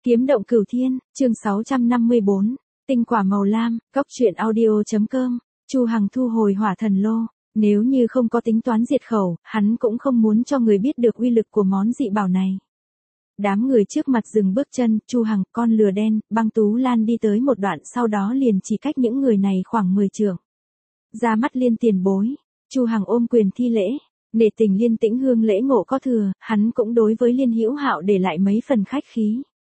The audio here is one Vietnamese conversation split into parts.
Kiếm động cửu thiên, chương 654, tinh quả màu lam, góc truyện audio.com, Chu Hằng thu hồi hỏa thần lô, nếu như không có tính toán diệt khẩu, hắn cũng không muốn cho người biết được uy lực của món dị bảo này. Đám người trước mặt dừng bước chân, Chu Hằng, con lừa đen, Băng Tú Lan đi tới một đoạn sau đó liền chỉ cách những người này khoảng 10 trượng. Ra mắt Liên tiền bối, Chu Hằng ôm quyền thi lễ, nể tình Liên Tĩnh Hương lễ ngộ có thừa, hắn cũng đối với Liên Hữu Hạo để lại mấy phần khách khí.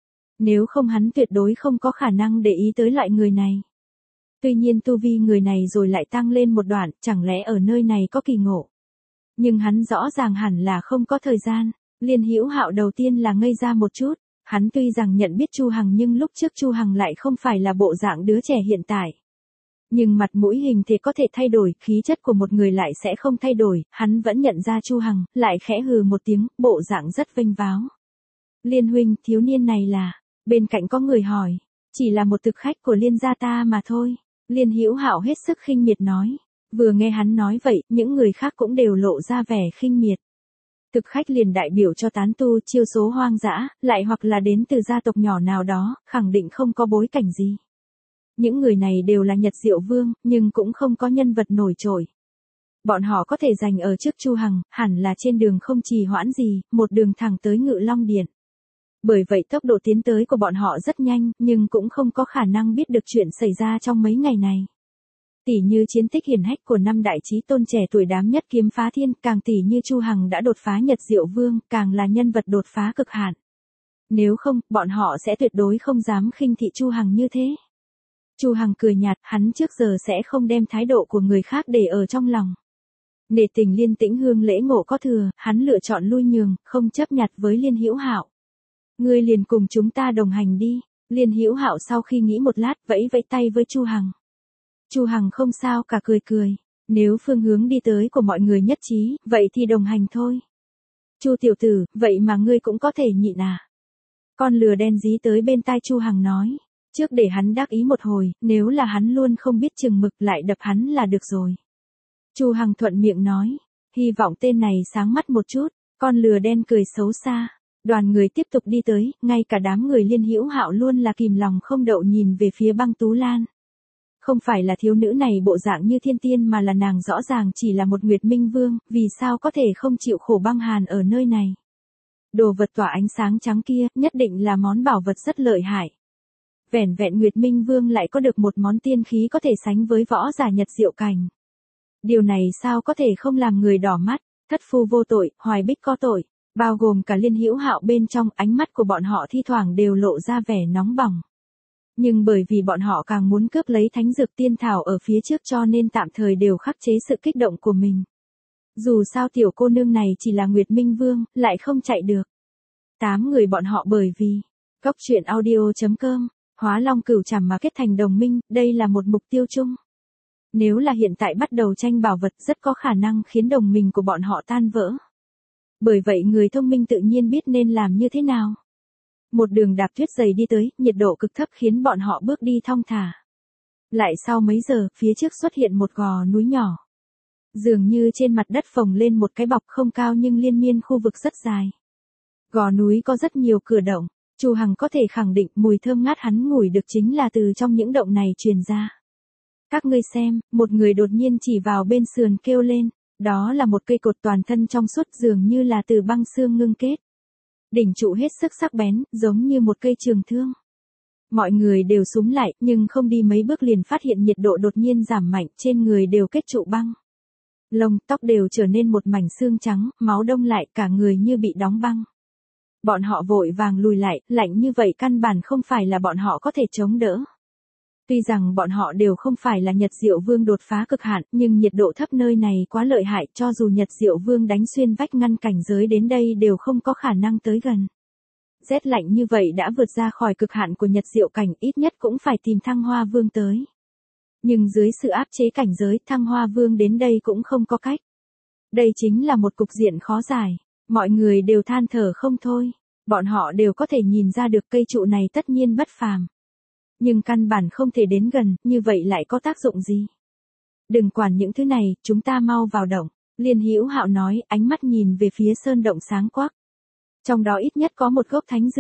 Nếu không hắn tuyệt đối không có khả năng để ý tới loại người này. Tuy nhiên tu vi người này rồi lại tăng lên một đoạn, chẳng lẽ ở nơi này có kỳ ngộ. Nhưng hắn rõ ràng hẳn là không có thời gian. Liên Hữu Hạo đầu tiên là ngây ra một chút, hắn tuy rằng nhận biết Chu Hằng nhưng lúc trước Chu Hằng lại không phải là bộ dạng đứa trẻ hiện tại. Nhưng mặt mũi hình thể có thể thay đổi, khí chất của một người lại sẽ không thay đổi, hắn vẫn nhận ra Chu Hằng, lại khẽ hừ một tiếng, bộ dạng rất vênh váo. Liên huynh, thiếu niên này là, bên cạnh có người hỏi, chỉ là một thực khách của Liên gia ta mà thôi. Liên Hữu Hạo hết sức khinh miệt nói, vừa nghe hắn nói vậy, những người khác cũng đều lộ ra vẻ khinh miệt. Thực khách liền đại biểu cho tán tu chiêu số hoang dã, lại hoặc là đến từ gia tộc nhỏ nào đó, khẳng định không có bối cảnh gì. Những người này đều là Nhật Diệu Vương, nhưng cũng không có nhân vật nổi trội. Bọn họ có thể giành ở trước Chu Hằng, hẳn là trên đường không trì hoãn gì, một đường thẳng tới Ngự Long Điện. Bởi vậy tốc độ tiến tới của bọn họ rất nhanh, nhưng cũng không có khả năng biết được chuyện xảy ra trong mấy ngày này. Tỷ như chiến tích hiển hách của năm đại chí tôn trẻ tuổi đám nhất kiếm phá thiên, càng tỷ như Chu Hằng đã đột phá Nhật Diệu Vương, càng là nhân vật đột phá cực hạn. Nếu không, bọn họ sẽ tuyệt đối không dám khinh thị Chu Hằng như thế. Chu Hằng cười nhạt, hắn trước giờ sẽ không đem thái độ của người khác để ở trong lòng. Nể tình Liên Tĩnh Hương lễ ngộ có thừa, hắn lựa chọn lui nhường, không chấp nhặt với Liên Hữu Hạo. Ngươi liền cùng chúng ta đồng hành đi. Liên Hữu Hạo sau khi nghĩ một lát, vẫy vẫy tay với Chu Hằng. Chu Hằng không sao cả cười cười, nếu phương hướng đi tới của mọi người nhất trí, vậy thì đồng hành thôi. Chu tiểu tử, vậy mà ngươi cũng có thể nhịn à? Con lừa đen dí tới bên tai Chu Hằng nói, trước để hắn đắc ý một hồi, nếu là hắn luôn không biết chừng mực lại đập hắn là được rồi. Chu Hằng thuận miệng nói, hy vọng tên này sáng mắt một chút, con lừa đen cười xấu xa. Đoàn người tiếp tục đi tới, ngay cả đám người Liên Hữu Hạo luôn là kìm lòng không đậu nhìn về phía Băng Tú Lan. Không phải là thiếu nữ này bộ dạng như thiên tiên mà là nàng rõ ràng chỉ là một Nguyệt Minh Vương, vì sao có thể không chịu khổ băng hàn ở nơi này. Đồ vật tỏa ánh sáng trắng kia, nhất định là món bảo vật rất lợi hại. Vẻn vẹn Nguyệt Minh Vương lại có được một món tiên khí có thể sánh với võ giả Nhật Diệu Cảnh. Điều này sao có thể không làm người đỏ mắt, thất phu vô tội, hoài bích có tội. Bao gồm cả Liên Hữu Hạo bên trong, ánh mắt của bọn họ thi thoảng đều lộ ra vẻ nóng bỏng. Nhưng bởi vì bọn họ càng muốn cướp lấy thánh dược tiên thảo ở phía trước cho nên tạm thời đều khắc chế sự kích động của mình. Dù sao tiểu cô nương này chỉ là Nguyệt Minh Vương, lại không chạy được. 8 người bọn họ bởi vì góc truyện audio.com, Hóa Long Cửu Trảm mà kết thành đồng minh, đây là một mục tiêu chung. Nếu là hiện tại bắt đầu tranh bảo vật rất có khả năng khiến đồng minh của bọn họ tan vỡ. Bởi vậy người thông minh tự nhiên biết nên làm như thế nào. Một đường đạp tuyết dày đi tới, nhiệt độ cực thấp khiến bọn họ bước đi thong thả. Lại sau mấy giờ, phía trước xuất hiện một gò núi nhỏ. Dường như trên mặt đất phồng lên một cái bọc không cao nhưng liên miên khu vực rất dài. Gò núi có rất nhiều cửa động, Chu Hằng có thể khẳng định mùi thơm ngát hắn ngửi được chính là từ trong những động này truyền ra. Các ngươi xem, một người đột nhiên chỉ vào bên sườn kêu lên. Đó là một cây cột toàn thân trong suốt dường như là từ băng xương ngưng kết. Đỉnh trụ hết sức sắc bén, giống như một cây trường thương. Mọi người đều súng lại, nhưng không đi mấy bước liền phát hiện nhiệt độ đột nhiên giảm mạnh, trên người đều kết trụ băng. Lông, tóc đều trở nên một mảnh xương trắng, máu đông lại, cả người như bị đóng băng. Bọn họ vội vàng lùi lại, lạnh như vậy căn bản không phải là bọn họ có thể chống đỡ. Tuy rằng bọn họ đều không phải là Nhật Diệu Vương đột phá cực hạn, nhưng nhiệt độ thấp nơi này quá lợi hại, cho dù Nhật Diệu Vương đánh xuyên vách ngăn cảnh giới đến đây đều không có khả năng tới gần. Rét lạnh như vậy đã vượt ra khỏi cực hạn của Nhật Diệu Cảnh, ít nhất cũng phải tìm Thăng Hoa Vương tới. Nhưng dưới sự áp chế cảnh giới, Thăng Hoa Vương đến đây cũng không có cách. Đây chính là một cục diện khó giải, mọi người đều than thở không thôi, bọn họ đều có thể nhìn ra được cây trụ này tất nhiên bất phàm. Nhưng căn bản không thể đến gần, như vậy lại có tác dụng gì? Đừng quản những thứ này, chúng ta mau vào động. Liên Hữu Hạo nói, ánh mắt nhìn về phía sơn động sáng quắc. Trong đó ít nhất có một gốc thánh dược.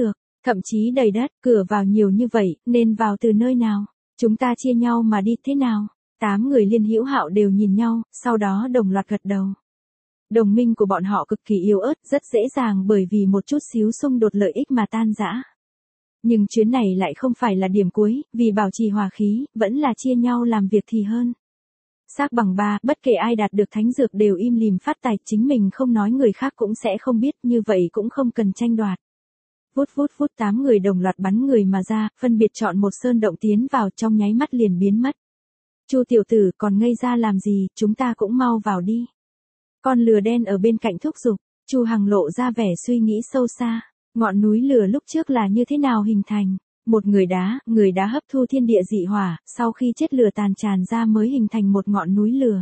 Thậm chí đầy đất, cửa vào nhiều như vậy, nên vào từ nơi nào? Chúng ta chia nhau mà đi thế nào? 8 người Liên Hữu Hạo đều nhìn nhau, sau đó đồng loạt gật đầu. Đồng minh của bọn họ cực kỳ yếu ớt, rất dễ dàng bởi vì một chút xíu xung đột lợi ích mà tan rã. Nhưng chuyến này lại không phải là điểm cuối, vì bảo trì hòa khí, vẫn là chia nhau làm việc thì hơn. Xác bằng ba, bất kể ai đạt được thánh dược đều im lìm phát tài, chính mình không nói người khác cũng sẽ không biết, như vậy cũng không cần tranh đoạt. Vút vút vút 8 người đồng loạt bắn người mà ra, phân biệt chọn một sơn động tiến vào, trong nháy mắt liền biến mất. Chu tiểu tử còn ngây ra làm gì, chúng ta cũng mau vào đi. Con lừa đen ở bên cạnh thúc giục, Chu Hằng lộ ra vẻ suy nghĩ sâu xa, ngọn núi lửa lúc trước là như thế nào hình thành? Một người đá hấp thu thiên địa dị hỏa, sau khi chết lửa tàn tràn ra mới hình thành một ngọn núi lửa.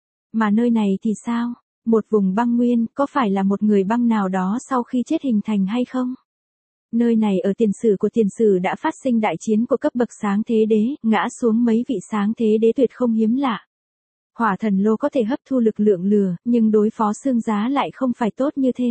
Mà nơi này thì sao? Một vùng băng nguyên, có phải là một người băng nào đó sau khi chết hình thành hay không? Nơi này ở tiền sử của tiền sử đã phát sinh đại chiến của cấp bậc sáng thế đế, ngã xuống mấy vị sáng thế đế tuyệt không hiếm lạ. Hỏa thần lô có thể hấp thu lực lượng lửa, nhưng đối phó xương giá lại không phải tốt như thế.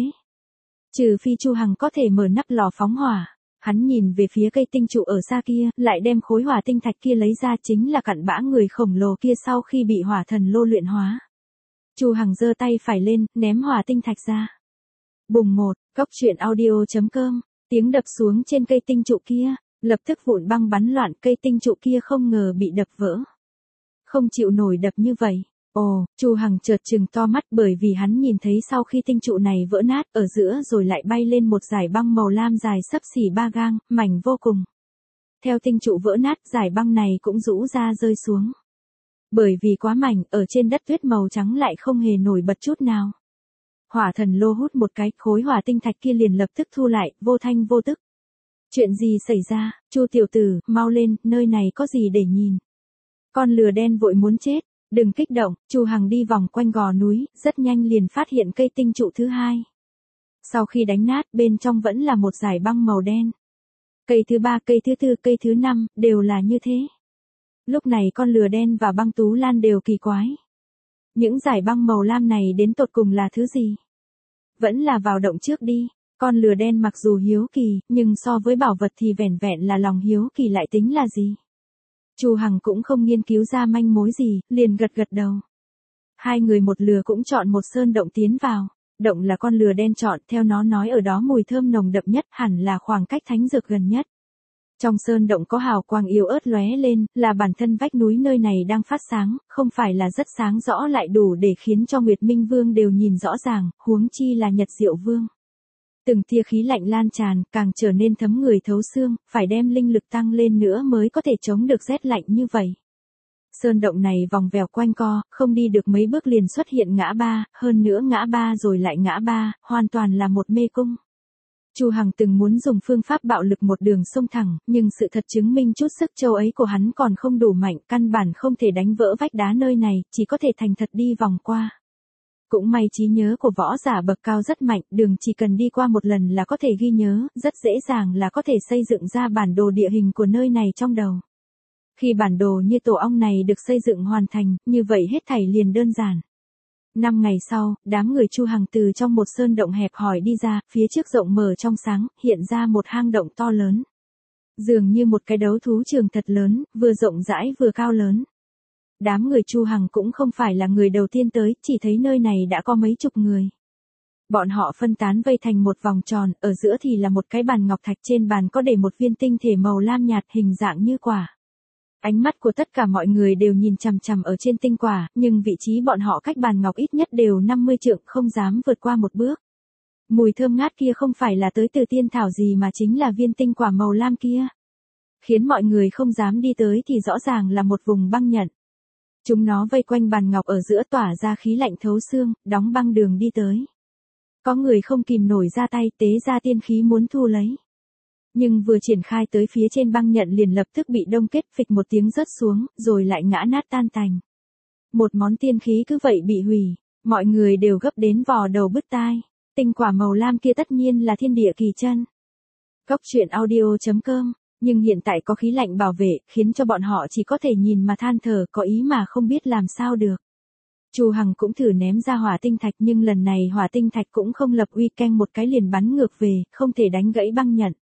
Trừ phi Chu Hằng có thể mở nắp lò phóng hỏa. Hắn nhìn về phía cây tinh trụ ở xa kia, lại đem khối hỏa tinh thạch kia lấy ra, chính là cặn bã người khổng lồ kia sau khi bị hỏa thần lô luyện hóa. Chu Hằng giơ tay phải lên, ném hỏa tinh thạch ra. Bùng một, góc truyện audio.com, tiếng đập xuống trên cây tinh trụ kia, lập tức vụn băng bắn loạn, cây tinh trụ kia không ngờ bị đập vỡ. Không chịu nổi đập như vậy. Ồ, Chu Hằng chợt trừng to mắt bởi vì hắn nhìn thấy sau khi tinh trụ này vỡ nát, ở giữa rồi lại bay lên một dải băng màu lam dài xấp xỉ 3 gang, mảnh vô cùng. Theo tinh trụ vỡ nát, dải băng này cũng rũ ra rơi xuống. Bởi vì quá mảnh, ở trên đất tuyết màu trắng lại không hề nổi bật chút nào. Hỏa thần lô hút một cái, khối hỏa tinh thạch kia liền lập tức thu lại, vô thanh vô tức. Chuyện gì xảy ra? Chu tiểu tử, mau lên, nơi này có gì để nhìn? Con lừa đen vội muốn chết. Đừng kích động, Chu Hằng đi vòng quanh gò núi, rất nhanh liền phát hiện cây tinh trụ thứ hai. Sau khi đánh nát, bên trong vẫn là một dải băng màu đen. Cây thứ ba, cây thứ tư, cây thứ năm, đều là như thế. Lúc này con lừa đen và băng tú lan đều kỳ quái. Những dải băng màu lam này đến tột cùng là thứ gì? Vẫn là vào động trước đi. Con lừa đen mặc dù hiếu kỳ, nhưng so với bảo vật thì vẻn vẹn là lòng hiếu kỳ lại tính là gì? Chu Hằng cũng không nghiên cứu ra manh mối gì, liền gật gật đầu. Hai người một lừa cũng chọn một sơn động tiến vào. Động là con lừa đen chọn, theo nó nói ở đó mùi thơm nồng đậm nhất, hẳn là khoảng cách thánh dược gần nhất. Trong sơn động có hào quang yếu ớt lóe lên, là bản thân vách núi nơi này đang phát sáng, không phải là rất sáng rõ lại đủ để khiến cho Nguyệt Minh Vương đều nhìn rõ ràng, huống chi là Nhật Diệu Vương. Từng tia khí lạnh lan tràn, càng trở nên thấm người thấu xương, phải đem linh lực tăng lên nữa mới có thể chống được rét lạnh như vậy. Sơn động này vòng vèo quanh co, không đi được mấy bước liền xuất hiện ngã ba, hơn nữa ngã ba rồi lại ngã ba, hoàn toàn là một mê cung. Chu Hằng từng muốn dùng phương pháp bạo lực một đường sông thẳng, nhưng sự thật chứng minh chút sức châu ấy của hắn còn không đủ mạnh, căn bản không thể đánh vỡ vách đá nơi này, chỉ có thể thành thật đi vòng qua. Cũng may trí nhớ của võ giả bậc cao rất mạnh, đường chỉ cần đi qua một lần là có thể ghi nhớ, rất dễ dàng là có thể xây dựng ra bản đồ địa hình của nơi này trong đầu. Khi bản đồ như tổ ong này được xây dựng hoàn thành, như vậy hết thảy liền đơn giản. 5 ngày sau, đám người Chu Hằng từ trong một sơn động hẹp hòi đi ra, phía trước rộng mở trong sáng, hiện ra một hang động to lớn. Dường như một cái đấu thú trường thật lớn, vừa rộng rãi vừa cao lớn. Đám người Chu Hằng cũng không phải là người đầu tiên tới, chỉ thấy nơi này đã có mấy chục người. Bọn họ phân tán vây thành một vòng tròn, ở giữa thì là một cái bàn ngọc thạch, trên bàn có để một viên tinh thể màu lam nhạt hình dạng như quả. Ánh mắt của tất cả mọi người đều nhìn chằm chằm ở trên tinh quả, nhưng vị trí bọn họ cách bàn ngọc ít nhất đều 50 trượng, không dám vượt qua một bước. Mùi thơm ngát kia không phải là tới từ tiên thảo gì mà chính là viên tinh quả màu lam kia. Khiến mọi người không dám đi tới thì rõ ràng là một vùng băng nhận. Chúng nó vây quanh bàn ngọc ở giữa tỏa ra khí lạnh thấu xương, đóng băng đường đi tới. Có người không kìm nổi ra tay tế ra tiên khí muốn thu lấy. Nhưng vừa triển khai tới phía trên băng nhận liền lập tức bị đông kết, phịch một tiếng rớt xuống, rồi lại ngã nát tan tành. Một món tiên khí cứ vậy bị hủy, mọi người đều gấp đến vò đầu bứt tai. Tinh quả màu lam kia tất nhiên là thiên địa kỳ chân. Góc truyện audio.com, nhưng hiện tại có khí lạnh bảo vệ, khiến cho bọn họ chỉ có thể nhìn mà than thở, có ý mà không biết làm sao được. Chu Hằng cũng thử ném ra hỏa tinh thạch, nhưng lần này hỏa tinh thạch cũng không lập uy, canh một cái liền bắn ngược về, không thể đánh gãy băng nhận.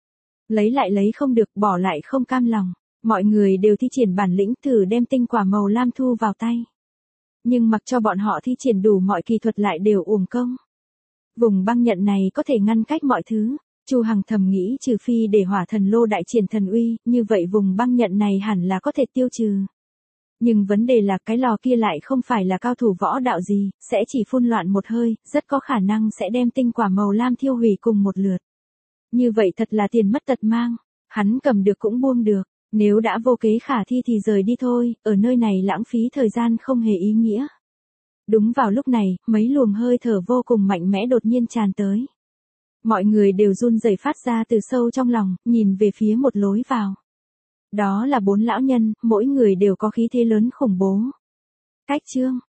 Lấy lại lấy không được, bỏ lại không cam lòng. Mọi người đều thi triển bản lĩnh thử đem tinh quả màu lam thu vào tay. Nhưng mặc cho bọn họ thi triển đủ mọi kỳ thuật lại đều uổng công. Vùng băng nhận này có thể ngăn cách mọi thứ. Chu Hằng thầm nghĩ trừ phi để hỏa thần lô đại triển thần uy, như vậy vùng băng nhận này hẳn là có thể tiêu trừ. Nhưng vấn đề là cái lò kia lại không phải là cao thủ võ đạo gì, sẽ chỉ phun loạn một hơi, rất có khả năng sẽ đem tinh quả màu lam thiêu hủy cùng một lượt. Như vậy thật là tiền mất tật mang, hắn cầm được cũng buông được, nếu đã vô kế khả thi thì rời đi thôi, ở nơi này lãng phí thời gian không hề ý nghĩa. Đúng vào lúc này, mấy luồng hơi thở vô cùng mạnh mẽ đột nhiên tràn tới. Mọi người đều run rẩy phát ra từ sâu trong lòng, nhìn về phía một lối vào. Đó là 4 lão nhân, mỗi người đều có khí thế lớn khủng bố. Cách chương